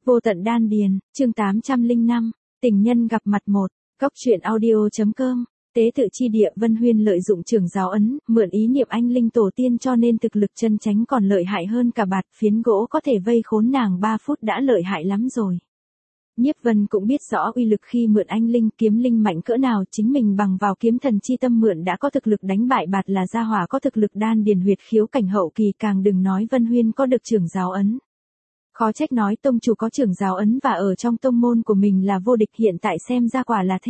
Vô tận đan điền, chương 805, tình nhân gặp mặt 1, Cóc truyện audio.com. Tế tự chi địa Vân Huyên lợi dụng trưởng giáo ấn, mượn ý niệm anh linh tổ tiên cho nên thực lực chân chánh còn lợi hại hơn cả bạt phiến gỗ có thể vây khốn nàng 3 phút đã lợi hại lắm rồi. Nhiếp Vân cũng biết rõ uy lực khi mượn anh linh kiếm linh mạnh cỡ nào, chính mình bằng vào kiếm thần chi tâm mượn đã có thực lực đánh bại bạt là gia hỏa có thực lực đan điền huyệt khiếu cảnh hậu kỳ, càng đừng nói Vân Huyên có được trưởng giáo ấn. Khó trách nói tông chủ có trưởng giáo ấn và ở trong tông môn của mình là vô địch, hiện tại xem ra quả là thế.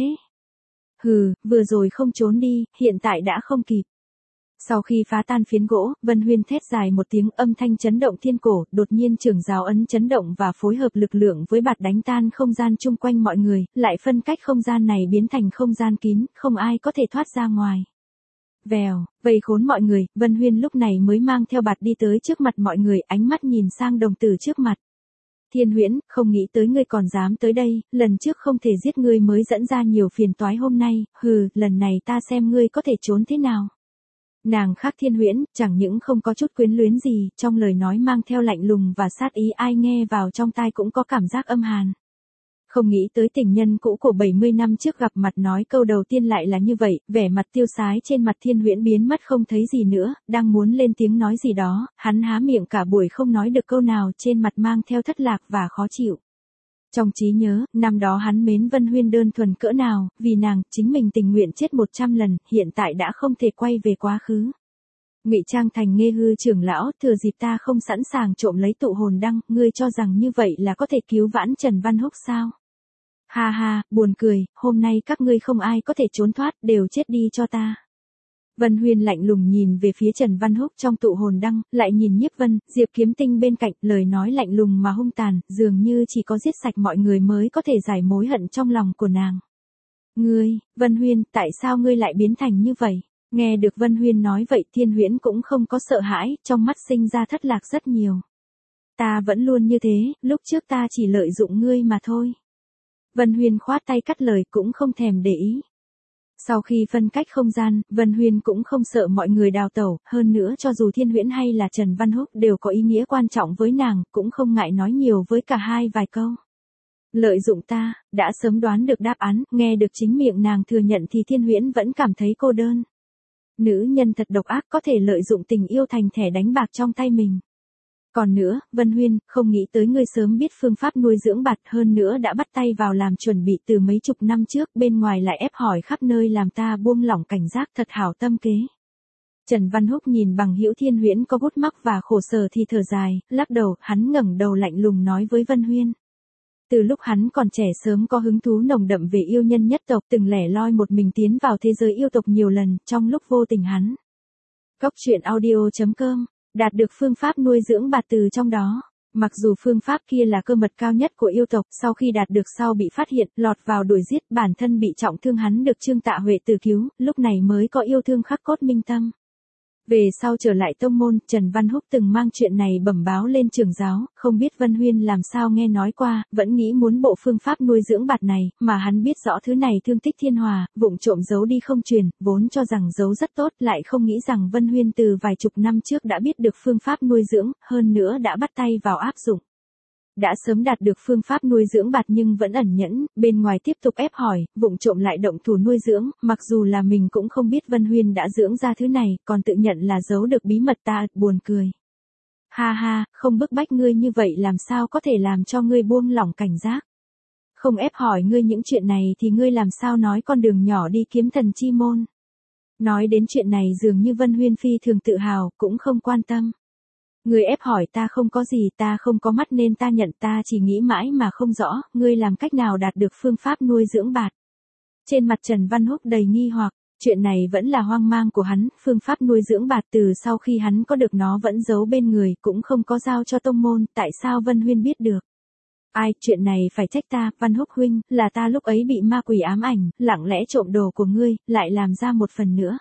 Hừ, vừa rồi không trốn đi, hiện tại đã không kịp. Sau khi phá tan phiến gỗ, Vân Huyên thét dài một tiếng, âm thanh chấn động thiên cổ, đột nhiên trưởng giáo ấn chấn động và phối hợp lực lượng với bạt đánh tan không gian chung quanh mọi người, lại phân cách không gian này biến thành không gian kín, không ai có thể thoát ra ngoài. Vèo, vây khốn mọi người, Vân Huyên lúc này mới mang theo bạt đi tới trước mặt mọi người, ánh mắt nhìn sang đồng tử trước mặt. Thiên Huyễn, không nghĩ tới ngươi còn dám tới đây, lần trước không thể giết ngươi mới dẫn ra nhiều phiền toái hôm nay, hừ, lần này ta xem ngươi có thể trốn thế nào. Nàng khác Thiên Huyễn, chẳng những không có chút quyến luyến gì, trong lời nói mang theo lạnh lùng và sát ý, ai nghe vào trong tai cũng có cảm giác âm hàn. Không nghĩ tới tình nhân cũ của 70 năm trước gặp mặt nói câu đầu tiên lại là như vậy, vẻ mặt tiêu sái trên mặt Thiên Huyễn biến mất không thấy gì nữa, đang muốn lên tiếng nói gì đó, hắn há miệng cả buổi không nói được câu nào, trên mặt mang theo thất lạc và khó chịu. Trong trí nhớ, năm đó hắn mến Vân Huyên đơn thuần cỡ nào, vì nàng, chính mình tình nguyện chết 100 lần, hiện tại đã không thể quay về quá khứ. Ngụy trang thành Nghê Hư trưởng lão, thừa dịp ta không sẵn sàng trộm lấy tụ hồn đăng, ngươi cho rằng như vậy là có thể cứu vãn Trần Văn Húc sao? Ha ha, buồn cười, hôm nay các ngươi không ai có thể trốn thoát, đều chết đi cho ta. Vân Huyên lạnh lùng nhìn về phía Trần Văn Húc trong tụ hồn đăng, lại nhìn Nhiếp Vân, Diệp Kiếm Tinh bên cạnh, lời nói lạnh lùng mà hung tàn, dường như chỉ có giết sạch mọi người mới có thể giải mối hận trong lòng của nàng. Ngươi, Vân Huyên, tại sao ngươi lại biến thành như vậy? Nghe được Vân Huyên nói vậy, Thiên Huyễn cũng không có sợ hãi, trong mắt sinh ra thất lạc rất nhiều. Ta vẫn luôn như thế, lúc trước ta chỉ lợi dụng ngươi mà thôi. Vân Huyên khoát tay cắt lời, cũng không thèm để ý. Sau khi phân cách không gian, Vân Huyên cũng không sợ mọi người đào tẩu, hơn nữa cho dù Thiên Huyễn hay là Trần Văn Húc đều có ý nghĩa quan trọng với nàng, cũng không ngại nói nhiều với cả hai vài câu. Lợi dụng ta, đã sớm đoán được đáp án, nghe được chính miệng nàng thừa nhận thì Thiên Huyễn vẫn cảm thấy cô đơn. Nữ nhân thật độc ác, có thể lợi dụng tình yêu thành thẻ đánh bạc trong tay mình. Còn nữa, Vân Huyên, không nghĩ tới ngươi sớm biết phương pháp nuôi dưỡng bạt, hơn nữa đã bắt tay vào làm chuẩn bị từ mấy chục năm trước, bên ngoài lại ép hỏi khắp nơi làm ta buông lỏng cảnh giác, thật hảo tâm kế. Trần Văn Húc nhìn bằng hữu Thiên Huyễn có gút mắc và khổ sở thì thở dài, lắc đầu, hắn ngẩng đầu lạnh lùng nói với Vân Huyên. Từ lúc hắn còn trẻ sớm có hứng thú nồng đậm về yêu nhân nhất tộc, từng lẻ loi một mình tiến vào thế giới yêu tộc nhiều lần, trong lúc vô tình hắn. Cóc truyện audio.com đạt được phương pháp nuôi dưỡng bạt từ trong đó. Mặc dù phương pháp kia là cơ mật cao nhất của yêu tộc, sau khi đạt được sau bị phát hiện, lọt vào đuổi giết, bản thân bị trọng thương, hắn được Trương Tạ Huệ từ cứu, lúc này mới có yêu thương khắc cốt minh tâm. Về sau trở lại tông môn, Trần Văn Húc từng mang chuyện này bẩm báo lên trưởng giáo, không biết Vân Huyên làm sao nghe nói qua, vẫn nghĩ muốn bộ phương pháp nuôi dưỡng bạt này, mà hắn biết rõ thứ này thương tích thiên hòa, vụng trộm giấu đi không truyền, vốn cho rằng giấu rất tốt, lại không nghĩ rằng Vân Huyên từ vài chục năm trước đã biết được phương pháp nuôi dưỡng, hơn nữa đã bắt tay vào áp dụng. Đã sớm đạt được phương pháp nuôi dưỡng bạt nhưng vẫn ẩn nhẫn, bên ngoài tiếp tục ép hỏi, vụng trộm lại động thủ nuôi dưỡng, mặc dù là mình cũng không biết Vân Huyên đã dưỡng ra thứ này, còn tự nhận là giấu được bí mật, ta buồn cười. Ha ha, không bức bách ngươi như vậy làm sao có thể làm cho ngươi buông lỏng cảnh giác. Không ép hỏi ngươi những chuyện này thì ngươi làm sao nói con đường nhỏ đi kiếm thần chi môn. Nói đến chuyện này dường như Vân Huyên phi thường tự hào, cũng không quan tâm. Ngươi ép hỏi ta không có gì, ta không có mắt nên ta nhận, ta chỉ nghĩ mãi mà không rõ, ngươi làm cách nào đạt được phương pháp nuôi dưỡng bạt. Trên mặt Trần Văn Húc đầy nghi hoặc, chuyện này vẫn là hoang mang của hắn, phương pháp nuôi dưỡng bạt từ sau khi hắn có được nó vẫn giấu bên người, cũng không có giao cho tông môn, tại sao Vân Huyên biết được. Ai, chuyện này phải trách ta, Văn Húc huynh, là ta lúc ấy bị ma quỷ ám ảnh, lặng lẽ trộm đồ của ngươi, lại làm ra một phần nữa.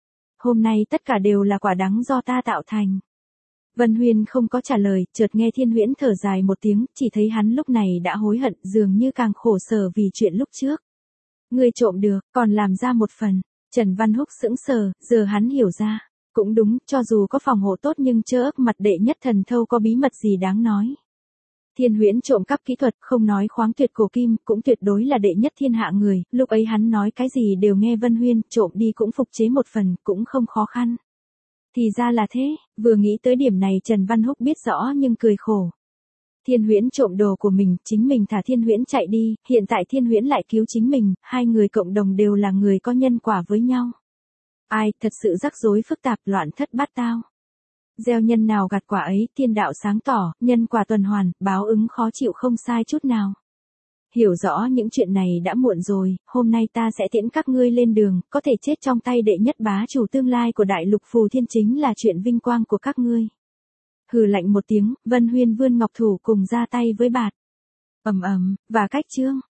Hôm nay tất cả đều là quả đắng do ta tạo thành. Vân Huyên không có trả lời, chợt nghe Thiên Huyễn thở dài một tiếng, chỉ thấy hắn lúc này đã hối hận, dường như càng khổ sở vì chuyện lúc trước. Ngươi trộm được, còn làm ra một phần. Trần Văn Húc sững sờ, giờ hắn hiểu ra. Cũng đúng, cho dù có phòng hộ tốt nhưng chớ ức mặt đệ nhất thần thâu có bí mật gì đáng nói. Thiên Huyễn trộm cắp kỹ thuật, không nói khoáng tuyệt cổ kim, cũng tuyệt đối là đệ nhất thiên hạ người, lúc ấy hắn nói cái gì đều nghe Vân Huyên, trộm đi cũng phục chế một phần, cũng không khó khăn. Thì ra là thế, vừa nghĩ tới điểm này Trần Văn Húc biết rõ nhưng cười khổ. Thiên Huyễn trộm đồ của mình, chính mình thả Thiên Huyễn chạy đi, hiện tại Thiên Huyễn lại cứu chính mình, hai người cộng đồng đều là người có nhân quả với nhau. Ai, thật sự rắc rối phức tạp, loạn thất bát tao. Gieo nhân nào gặt quả ấy, thiên đạo sáng tỏ, nhân quả tuần hoàn, báo ứng khó chịu không sai chút nào. Hiểu rõ những chuyện này đã muộn rồi, hôm nay ta sẽ tiễn các ngươi lên đường, có thể chết trong tay đệ nhất bá chủ tương lai của đại lục Phù Thiên chính là chuyện vinh quang của các ngươi. Hừ lạnh một tiếng, Vân Huyên vươn ngọc thủ cùng ra tay với Bạt. Và cách chương.